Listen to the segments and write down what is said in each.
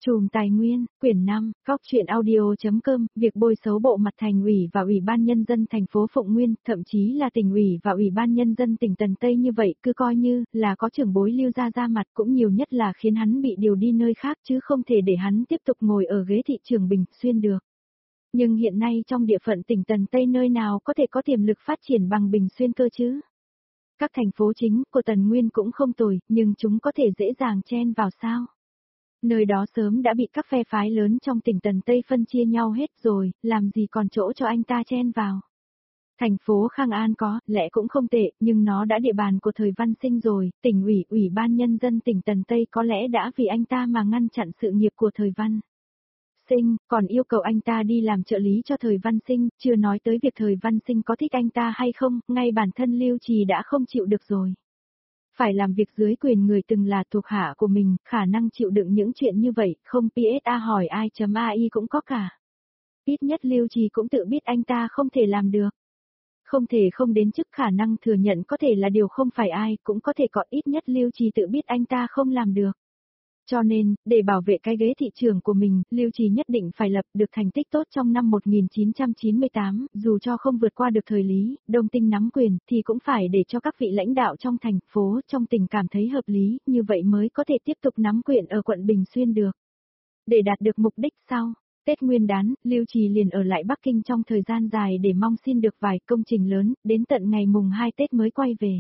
Chùm Tài nguyên, quyển 5, góc truyện audio.com, việc bôi xấu bộ mặt thành ủy và ủy ban nhân dân thành phố Phụng Nguyên, thậm chí là tỉnh ủy và ủy ban nhân dân tỉnh Tần Tây như vậy, cứ coi như là có trưởng bối Lưu Gia ra mặt, cũng nhiều nhất là khiến hắn bị điều đi nơi khác chứ không thể để hắn tiếp tục ngồi ở ghế thị trường Bình Xuyên được. Nhưng hiện nay trong địa phận tỉnh Tần Tây nơi nào có thể có tiềm lực phát triển bằng Bình Xuyên cơ chứ? Các thành phố chính của Tần Nguyên cũng không tồi, nhưng chúng có thể dễ dàng chen vào sao? Nơi đó sớm đã bị các phe phái lớn trong tỉnh Tần Tây phân chia nhau hết rồi, làm gì còn chỗ cho anh ta chen vào. Thành phố Khang An có, lẽ cũng không tệ, nhưng nó đã địa bàn của thời Văn Sinh rồi, tỉnh ủy, ủy ban nhân dân tỉnh Tần Tây có lẽ đã vì anh ta mà ngăn chặn sự nghiệp của thời Văn Sinh, còn yêu cầu anh ta đi làm trợ lý cho thời Văn Sinh, chưa nói tới việc thời Văn Sinh có thích anh ta hay không, ngay bản thân Lưu Trì đã không chịu được rồi. Phải làm việc dưới quyền người từng là thuộc hạ của mình, khả năng chịu đựng những chuyện như vậy, không PSA hỏi ai.ai cũng có cả. Ít nhất Lưu Trì cũng tự biết anh ta không thể làm được. Không thể không đến chức khả năng thừa nhận có thể là điều không phải ai cũng có thể có, ít nhất Lưu Trì tự biết anh ta không làm được. Cho nên, để bảo vệ cái ghế thị trường của mình, Lưu Trì nhất định phải lập được thành tích tốt trong năm 1998, dù cho không vượt qua được thời Lý, Đông Tinh nắm quyền, thì cũng phải để cho các vị lãnh đạo trong thành phố, trong tỉnh cảm thấy hợp lý, như vậy mới có thể tiếp tục nắm quyền ở quận Bình Xuyên được. Để đạt được mục đích sau, Tết Nguyên đán, Lưu Trì liền ở lại Bắc Kinh trong thời gian dài để mong xin được vài công trình lớn, đến tận ngày mùng 2 Tết mới quay về.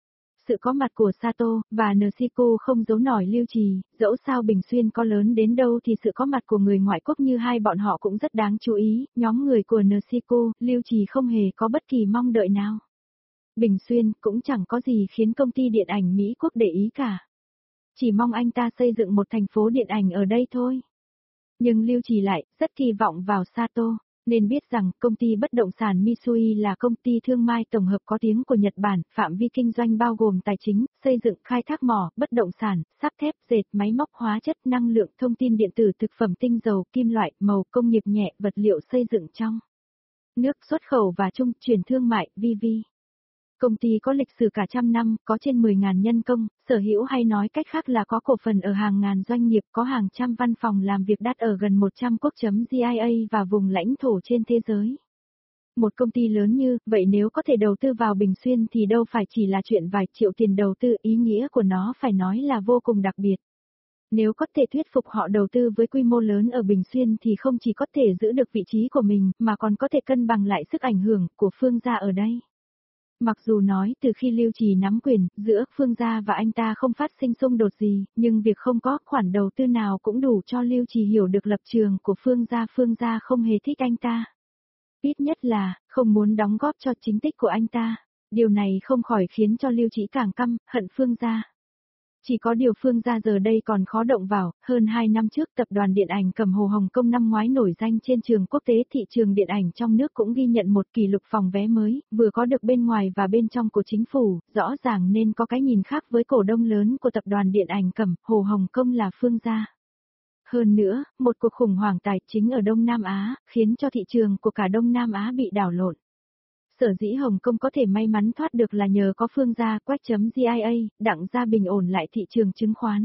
Sự có mặt của Sato và Nshiko không giấu nổi Lưu Trì, dẫu sao Bình Xuyên có lớn đến đâu thì sự có mặt của người ngoại quốc như hai bọn họ cũng rất đáng chú ý, nhóm người của Nshiko, Lưu Trì không hề có bất kỳ mong đợi nào. Bình Xuyên cũng chẳng có gì khiến công ty điện ảnh Mỹ Quốc để ý cả. Chỉ mong anh ta xây dựng một thành phố điện ảnh ở đây thôi. Nhưng Lưu Trì lại rất kỳ vọng vào Sato. Nên biết rằng công ty bất động sản Mitsui là công ty thương mại tổng hợp có tiếng của Nhật Bản, phạm vi kinh doanh bao gồm tài chính, xây dựng, khai thác mỏ, bất động sản, sắt thép, dệt, máy móc, hóa chất, năng lượng, thông tin điện tử, thực phẩm tinh dầu, kim loại, màu, công nghiệp nhẹ, vật liệu xây dựng trong nước, xuất khẩu và trung chuyển thương mại, VV. Công ty có lịch sử cả trăm năm, có trên 10.000 nhân công, sở hữu hay nói cách khác là có cổ phần ở hàng ngàn doanh nghiệp, có hàng trăm văn phòng làm việc đắt ở gần 100 quốc.GIA và vùng lãnh thổ trên thế giới. Một công ty lớn như vậy nếu có thể đầu tư vào Bình Xuyên thì đâu phải chỉ là chuyện vài triệu tiền đầu tư, ý nghĩa của nó phải nói là vô cùng đặc biệt. Nếu có thể thuyết phục họ đầu tư với quy mô lớn ở Bình Xuyên thì không chỉ có thể giữ được vị trí của mình, mà còn có thể cân bằng lại sức ảnh hưởng của Phương gia ở đây. Mặc dù nói từ khi Lưu Trì nắm quyền, giữa Phương gia và anh ta không phát sinh xung đột gì, nhưng việc không có khoản đầu tư nào cũng đủ cho Lưu Trì hiểu được lập trường của Phương gia không hề thích anh ta. Ít nhất là, không muốn đóng góp cho chính tích của anh ta. Điều này không khỏi khiến cho Lưu Trì càng căm, hận Phương gia. Chỉ có điều Phương gia giờ đây còn khó động vào, hơn 2 năm trước tập đoàn điện ảnh Cẩm Hồ Hồng Kông năm ngoái nổi danh trên trường quốc tế, thị trường điện ảnh trong nước cũng ghi nhận một kỷ lục phòng vé mới, vừa có được bên ngoài và bên trong của chính phủ, rõ ràng nên có cái nhìn khác với cổ đông lớn của tập đoàn điện ảnh Cẩm Hồ Hồng Kông là Phương gia. Hơn nữa, một cuộc khủng hoảng tài chính ở Đông Nam Á, khiến cho thị trường của cả Đông Nam Á bị đảo lộn. Sở dĩ Hồng Kông có thể may mắn thoát được là nhờ có Phương gia Quách.GIA, Đặng gia bình ổn lại thị trường chứng khoán.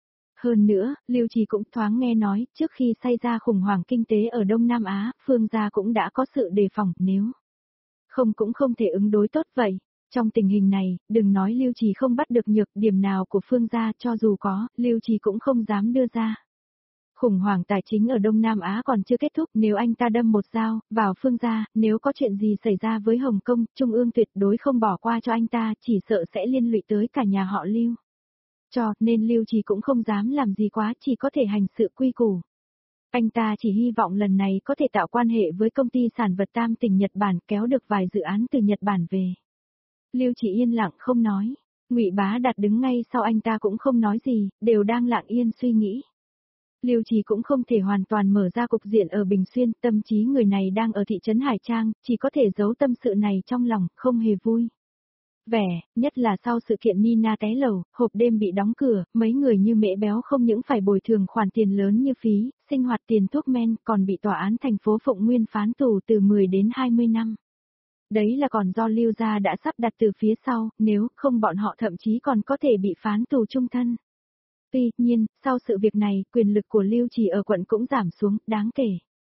Hơn nữa, Lưu Trì cũng thoáng nghe nói, trước khi xảy ra khủng hoảng kinh tế ở Đông Nam Á, Phương gia cũng đã có sự đề phòng, nếu không cũng không thể ứng đối tốt vậy. Trong tình hình này, đừng nói Lưu Trì không bắt được nhược điểm nào của Phương gia, cho dù có, Lưu Trì cũng không dám đưa ra. Khủng hoảng tài chính ở Đông Nam Á còn chưa kết thúc, nếu anh ta đâm một dao vào Phương gia, nếu có chuyện gì xảy ra với Hồng Kông, Trung ương tuyệt đối không bỏ qua cho anh ta, chỉ sợ sẽ liên lụy tới cả nhà họ Lưu. Nên Lưu Trì cũng không dám làm gì quá, chỉ có thể hành sự quy củ. Anh ta chỉ hy vọng lần này có thể tạo quan hệ với công ty sản vật Tam tỉnh Nhật Bản, kéo được vài dự án từ Nhật Bản về. Lưu Trì yên lặng không nói. Ngụy Bá Đạt đứng ngay sau anh ta cũng không nói gì, đều đang lặng yên suy nghĩ. Lưu Trì cũng không thể hoàn toàn mở ra cục diện ở Bình Xuyên, tâm trí người này đang ở thị trấn Hải Trang, chỉ có thể giấu tâm sự này trong lòng, không hề vui. Vẻ, nhất là sau sự kiện Nina té lầu, hộp đêm bị đóng cửa, mấy người như Mễ Béo không những phải bồi thường khoản tiền lớn như phí, sinh hoạt tiền thuốc men, còn bị tòa án thành phố Phụng Nguyên phán tù từ 10 đến 20 năm. Đấy là còn do Lưu gia đã sắp đặt từ phía sau, nếu không bọn họ thậm chí còn có thể bị phán tù chung thân. Tuy nhiên, sau sự việc này, quyền lực của Lưu Trì ở quận cũng giảm xuống, đáng kể.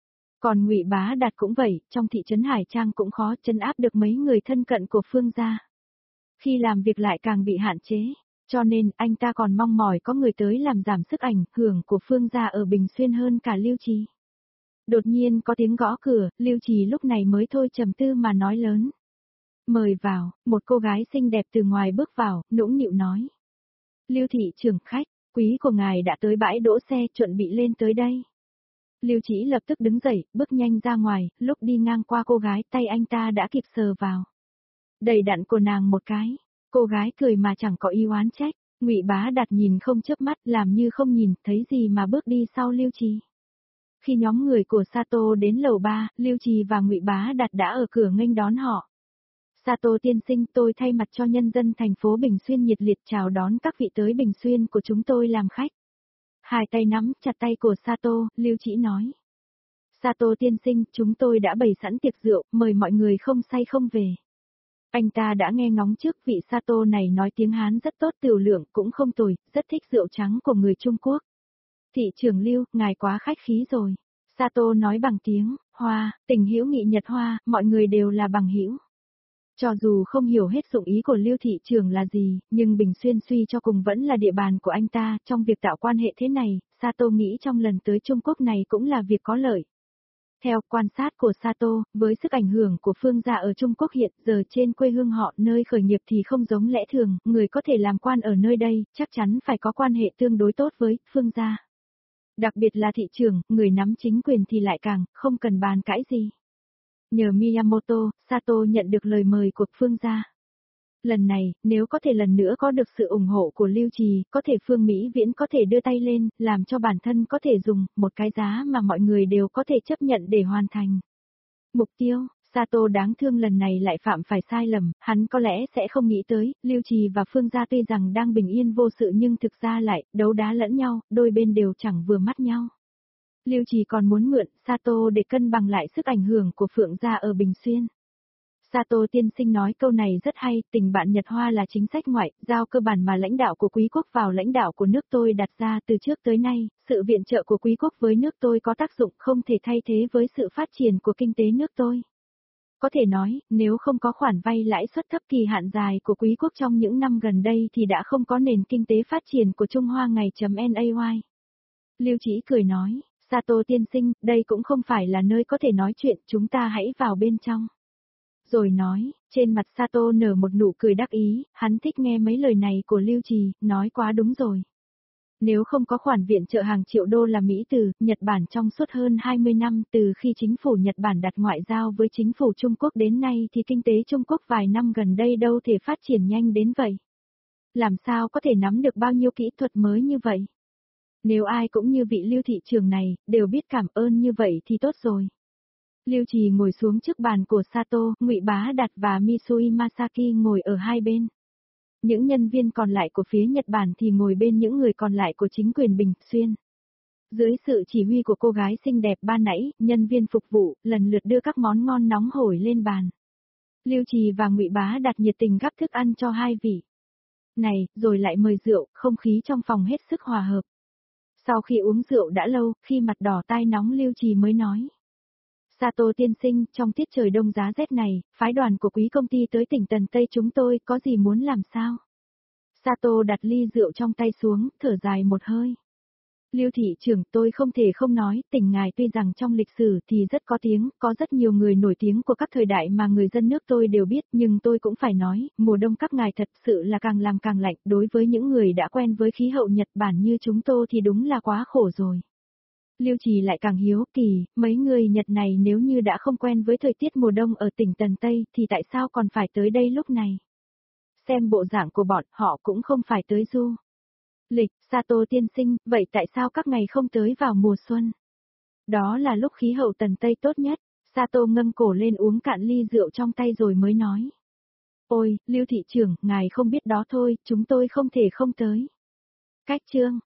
Còn Ngụy Bá Đạt cũng vậy, trong thị trấn Hải Trang cũng khó trấn áp được mấy người thân cận của Phương gia. Khi làm việc lại càng bị hạn chế, cho nên anh ta còn mong mỏi có người tới làm giảm sức ảnh hưởng của Phương gia ở Bình Xuyên hơn cả Lưu Trì. Đột nhiên có tiếng gõ cửa, Lưu Trì lúc này mới thôi trầm tư mà nói lớn. Mời vào, một cô gái xinh đẹp từ ngoài bước vào, nũng nịu nói. Lưu thị trưởng khách, quý của ngài đã tới bãi đỗ xe chuẩn bị lên tới đây. Lưu Chỉ lập tức đứng dậy, bước nhanh ra ngoài, lúc đi ngang qua cô gái tay anh ta đã kịp sờ vào. Đẩy đặn của nàng một cái, cô gái cười mà chẳng có ý oán trách, Ngụy Bá Đạt nhìn không chớp mắt làm như không nhìn thấy gì mà bước đi sau Lưu Trì. Khi nhóm người của Sato đến lầu 3, Lưu Trì và Ngụy Bá Đạt đã ở cửa nghênh đón họ. Sato tiên sinh, tôi thay mặt cho nhân dân thành phố Bình Xuyên nhiệt liệt chào đón các vị tới Bình Xuyên của chúng tôi làm khách. Hai tay nắm chặt tay của Sato, Lưu Chỉ nói. Sato tiên sinh, chúng tôi đã bày sẵn tiệc rượu, mời mọi người không say không về. Anh ta đã nghe ngóng trước vị Sato này nói tiếng Hán rất tốt, tiểu lượng cũng không tồi, rất thích rượu trắng của người Trung Quốc. Thị trưởng Lưu, ngài quá khách khí rồi. Sato nói bằng tiếng Hoa, tình hữu nghị Nhật Hoa, mọi người đều là bằng hữu. Cho dù không hiểu hết dụng ý của Lưu thị trưởng là gì, nhưng Bình Xuyên suy cho cùng vẫn là địa bàn của anh ta, trong việc tạo quan hệ thế này, Sato nghĩ trong lần tới Trung Quốc này cũng là việc có lợi. Theo quan sát của Sato, với sức ảnh hưởng của Phương gia ở Trung Quốc hiện giờ trên quê hương họ nơi khởi nghiệp thì không giống lẽ thường, người có thể làm quan ở nơi đây, chắc chắn phải có quan hệ tương đối tốt với Phương gia. Đặc biệt là thị trưởng, người nắm chính quyền thì lại càng, không cần bàn cãi gì. Nhờ Miyamoto, Sato nhận được lời mời của Phương gia. Lần này, nếu có thể lần nữa có được sự ủng hộ của Lưu Trì, có thể Phương Mỹ Viễn có thể đưa tay lên, làm cho bản thân có thể dùng một cái giá mà mọi người đều có thể chấp nhận để hoàn thành. Mục tiêu, Sato đáng thương lần này lại phạm phải sai lầm, hắn có lẽ sẽ không nghĩ tới, Lưu Trì và Phương gia tuy rằng đang bình yên vô sự nhưng thực ra lại đấu đá lẫn nhau, đôi bên đều chẳng vừa mắt nhau. Lưu Trì còn muốn mượn Sato để cân bằng lại sức ảnh hưởng của Phượng gia ở Bình Xuyên. Sato tiên sinh nói câu này rất hay, tình bạn Nhật Hoa là chính sách ngoại, giao cơ bản mà lãnh đạo của quý quốc vào lãnh đạo của nước tôi đặt ra từ trước tới nay, sự viện trợ của quý quốc với nước tôi có tác dụng không thể thay thế với sự phát triển của kinh tế nước tôi. Có thể nói, nếu không có khoản vay lãi suất thấp kỳ hạn dài của quý quốc trong những năm gần đây thì đã không có nền kinh tế phát triển của Trung Hoa ngày.nay. Lưu Chỉ cười nói, Sato tiên sinh, đây cũng không phải là nơi có thể nói chuyện, chúng ta hãy vào bên trong. Rồi nói, trên mặt Sato nở một nụ cười đắc ý, hắn thích nghe mấy lời này của Lưu Trì, nói quá đúng rồi. Nếu không có khoản viện trợ hàng triệu đô la Mỹ từ Nhật Bản trong suốt hơn 20 năm từ khi chính phủ Nhật Bản đặt ngoại giao với chính phủ Trung Quốc đến nay thì kinh tế Trung Quốc vài năm gần đây đâu thể phát triển nhanh đến vậy. Làm sao có thể nắm được bao nhiêu kỹ thuật mới như vậy? Nếu ai cũng như vị Lưu thị trưởng này, đều biết cảm ơn như vậy thì tốt rồi. Lưu Trì ngồi xuống trước bàn của Sato, Ngụy Bá Đạt và Misui Masaki ngồi ở hai bên. Những nhân viên còn lại của phía Nhật Bản thì ngồi bên những người còn lại của chính quyền Bình Xuyên. Dưới sự chỉ huy của cô gái xinh đẹp ban nãy, nhân viên phục vụ lần lượt đưa các món ngon nóng hổi lên bàn. Lưu Trì và Ngụy Bá Đạt nhiệt tình gắp thức ăn cho hai vị. Này, rồi lại mời rượu, không khí trong phòng hết sức hòa hợp. Sau khi uống rượu đã lâu, khi mặt đỏ tai nóng Lưu Trì mới nói. Sato tiên sinh, trong tiết trời đông giá rét này, phái đoàn của quý công ty tới tỉnh Tần Tây chúng tôi có gì muốn làm sao? Sato đặt ly rượu trong tay xuống, thở dài một hơi. Lưu thị trưởng, tôi không thể không nói, tỉnh ngài tuy rằng trong lịch sử thì rất có tiếng, có rất nhiều người nổi tiếng của các thời đại mà người dân nước tôi đều biết, nhưng tôi cũng phải nói, mùa đông các ngài thật sự là càng làm càng lạnh, đối với những người đã quen với khí hậu Nhật Bản như chúng tôi thì đúng là quá khổ rồi. Lưu Trì lại càng hiếu kỳ, mấy người Nhật này nếu như đã không quen với thời tiết mùa đông ở tỉnh Tần Tây thì tại sao còn phải tới đây lúc này? Xem bộ dạng của bọn họ cũng không phải tới du lịch, Sato tiên sinh, vậy tại sao các ngày không tới vào mùa xuân? Đó là lúc khí hậu Tần Tây tốt nhất, Sato ngâng cổ lên uống cạn ly rượu trong tay rồi mới nói. Ôi, Lưu thị trưởng, ngài không biết đó thôi, chúng tôi không thể không tới. Cách chương